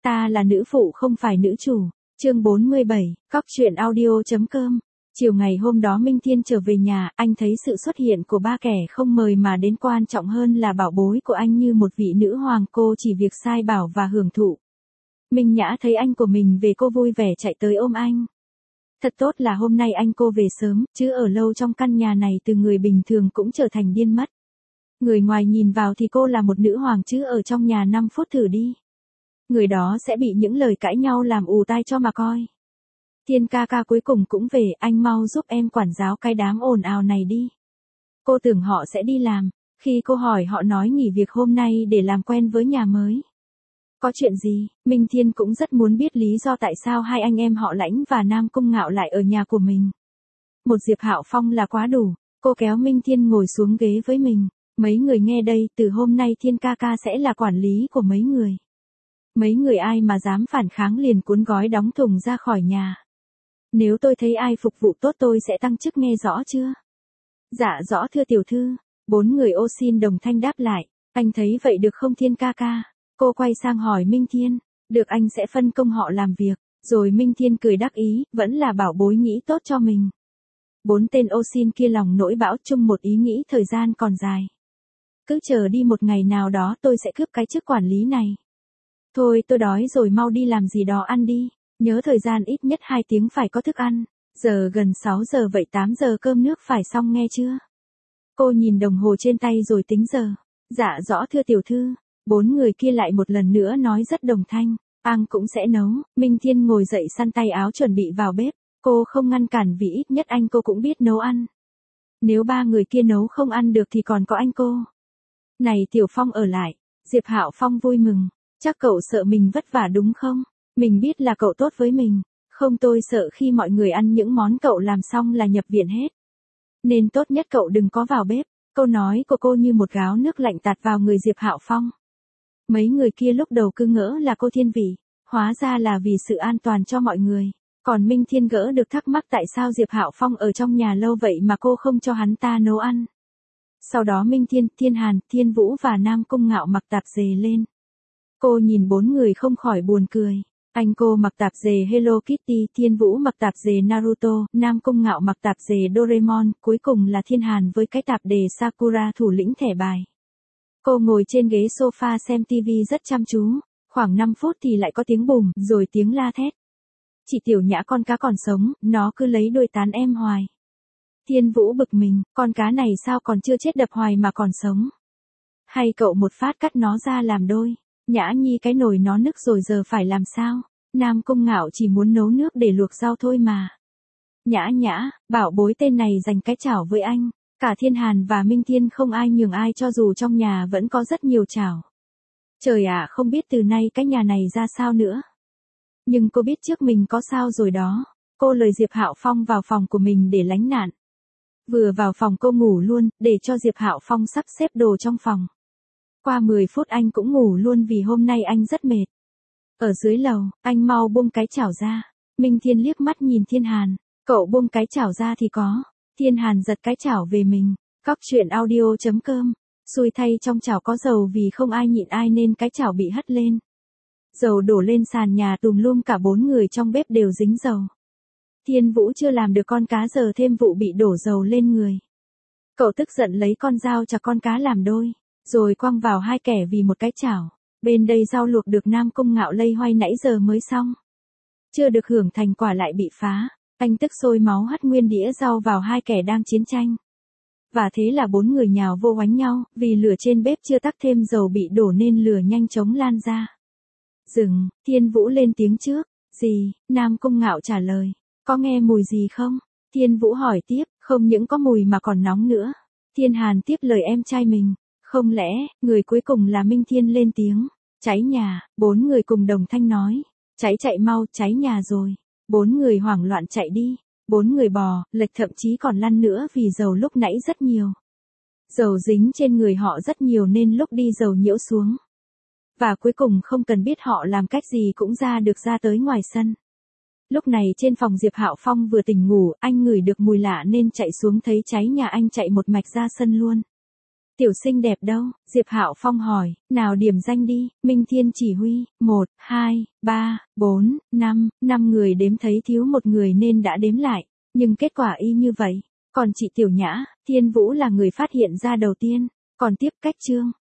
Ta là nữ phụ không phải nữ chủ. Chương 47, Cóc truyện audio.com. Chiều ngày hôm đó Minh Thiên trở về nhà, anh thấy sự xuất hiện của ba kẻ không mời mà đến, quan trọng hơn là bảo bối của anh như một vị nữ hoàng, cô chỉ việc sai bảo và hưởng thụ. Minh Nhã thấy anh của mình về, cô vui vẻ chạy tới ôm anh. Thật tốt là hôm nay anh cô về sớm, chứ ở lâu trong căn nhà này từ người bình thường cũng trở thành điên mất. Người ngoài nhìn vào thì cô là một nữ hoàng, chứ ở trong nhà 5 phút thử đi. Người đó sẽ bị những lời cãi nhau làm ù tai cho mà coi. Thiên ca ca cuối cùng cũng về, anh mau giúp em quản giáo cái đám ồn ào này đi. Cô tưởng họ sẽ đi làm, khi cô hỏi họ nói nghỉ việc hôm nay để làm quen với nhà mới. Có chuyện gì? Minh Thiên cũng rất muốn biết lý do tại sao hai anh em họ Lãnh và Nam Cung Ngạo lại ở nhà của mình. Một Diệp Hạo Phong là quá đủ. Cô kéo Minh Thiên ngồi xuống ghế với mình. Mấy người nghe đây, từ hôm nay Thiên ca ca sẽ là quản lý của mấy người. Mấy người ai mà dám phản kháng liền cuốn gói đóng thùng ra khỏi nhà. Nếu tôi thấy ai phục vụ tốt tôi sẽ tăng chức, nghe rõ chưa? Dạ rõ thưa tiểu thư. 4 người ô xin đồng thanh đáp lại. Anh thấy vậy được không Thiên ca ca? Cô quay sang hỏi Minh Thiên. Được, anh sẽ phân công họ làm việc. Rồi Minh Thiên cười đắc ý, vẫn là bảo bối nghĩ tốt cho mình. 4 tên ô xin kia lòng nỗi bão chung một ý nghĩ thời gian còn dài. Cứ chờ đi, một ngày nào đó tôi sẽ cướp cái chức quản lý này. Thôi tôi đói rồi, mau đi làm gì đó ăn đi. Nhớ thời gian ít nhất 2 tiếng phải có thức ăn. Giờ gần 6 giờ vậy 8 giờ cơm nước phải xong nghe chưa? Cô nhìn đồng hồ trên tay rồi tính giờ. Dạ rõ thưa tiểu thư. 4 người kia lại một lần nữa nói rất đồng thanh. Anh cũng sẽ nấu. Minh Thiên ngồi dậy săn tay áo chuẩn bị vào bếp. Cô không ngăn cản vì ít nhất anh cô cũng biết nấu ăn. Nếu 3 người kia nấu không ăn được thì còn có anh cô. Này Tiểu Phong ở lại. Diệp Hạo Phong vui mừng. Chắc cậu sợ mình vất vả đúng không? Mình biết là cậu tốt với mình. Không, tôi sợ khi mọi người ăn những món cậu làm xong là nhập viện hết. Nên tốt nhất cậu đừng có vào bếp. Câu nói của cô như một gáo nước lạnh tạt vào người Diệp Hạo Phong. Mấy người kia lúc đầu cứ ngỡ là cô thiên vị, hóa ra là vì sự an toàn cho mọi người. Còn Minh Thiên gỡ được thắc mắc tại sao Diệp Hạo Phong ở trong nhà lâu vậy mà cô không cho hắn ta nấu ăn. Sau đó Minh Thiên, Thiên Hàn, Thiên Vũ và Nam Cung Ngạo mặc tạp dề lên. Cô nhìn 4 người không khỏi buồn cười. Anh cô mặc tạp dề Hello Kitty, Thiên Vũ mặc tạp dề Naruto, Nam Cung Ngạo mặc tạp dề Doraemon, cuối cùng là Thiên Hàn với cái tạp đề Sakura thủ lĩnh thẻ bài. Cô ngồi trên ghế sofa xem TV rất chăm chú, khoảng 5 phút thì lại có tiếng bùm, rồi tiếng la thét. Chị Tiểu Nhã, con cá còn sống, nó cứ lấy đuôi tán em hoài. Thiên Vũ bực mình, con cá này sao còn chưa chết đập hoài mà còn sống. Hay cậu một phát cắt nó ra làm đôi. Nhã Nhi, cái nồi nó nức rồi giờ phải làm sao? Nam Cung Ngạo chỉ muốn nấu nước để luộc rau thôi mà. Nhã Nhã, bảo bối tên này giành cái chảo với anh. Cả Thiên Hàn và Minh Thiên không ai nhường ai cho dù trong nhà vẫn có rất nhiều chảo. Trời ạ, không biết từ nay cái nhà này ra sao nữa. Nhưng cô biết trước mình có sao rồi đó. Cô lời Diệp Hạo Phong vào phòng của mình để lánh nạn. Vừa vào phòng cô ngủ luôn, để cho Diệp Hạo Phong sắp xếp đồ trong phòng. Qua 10 phút anh cũng ngủ luôn vì hôm nay anh rất mệt. Ở dưới lầu, anh mau buông cái chảo ra. Minh Thiên liếc mắt nhìn Thiên Hàn. Cậu buông cái chảo ra thì có. Thiên Hàn giật cái chảo về mình. Cóc truyện audio.com. Xui thay trong chảo có dầu vì không ai nhịn ai nên cái chảo bị hất lên. Dầu đổ lên sàn nhà tùm lum, cả 4 người trong bếp đều dính dầu. Thiên Vũ chưa làm được con cá giờ thêm vụ bị đổ dầu lên người. Cậu tức giận lấy con dao chặt con cá làm đôi, rồi quăng vào 2 kẻ vì một cái chảo. Bên đây rau luộc được Nam Cung Ngạo lây hoay nãy giờ mới xong. Chưa được hưởng thành quả lại bị phá. Anh tức sôi máu hất nguyên đĩa rau vào 2 kẻ đang chiến tranh. Và thế là 4 người nhào vô oánh nhau, vì lửa trên bếp chưa tắt thêm dầu bị đổ nên lửa nhanh chóng lan ra. Dừng, Thiên Vũ lên tiếng trước. Gì? Nam Cung Ngạo trả lời. Có nghe mùi gì không? Thiên Vũ hỏi tiếp. Không những có mùi mà còn nóng nữa. Thiên Hàn tiếp lời em trai mình. Không lẽ, người cuối cùng là Minh Thiên lên tiếng. Cháy nhà, 4 người cùng đồng thanh nói. Cháy, chạy mau, cháy nhà rồi. 4 người hoảng loạn chạy đi. 4 người bò, lệch, thậm chí còn lăn nữa vì dầu lúc nãy rất nhiều. Dầu dính trên người họ rất nhiều nên lúc đi dầu nhiễu xuống. Và cuối cùng không cần biết họ làm cách gì cũng ra được ra tới ngoài sân. Lúc này trên phòng Diệp Hạo Phong vừa tỉnh ngủ, anh ngửi được mùi lạ nên chạy xuống thấy cháy nhà, anh chạy một mạch ra sân luôn. Tiểu xinh đẹp đâu? Diệp Hạo Phong hỏi, nào điểm danh đi, Minh Thiên chỉ huy, 1, 2, 3, 4, 5, 5 người đếm thấy thiếu một người nên đã đếm lại, nhưng kết quả y như vậy. Còn chị Tiểu Nhã, Thiên Vũ là người phát hiện ra đầu tiên, còn tiếp cách Trương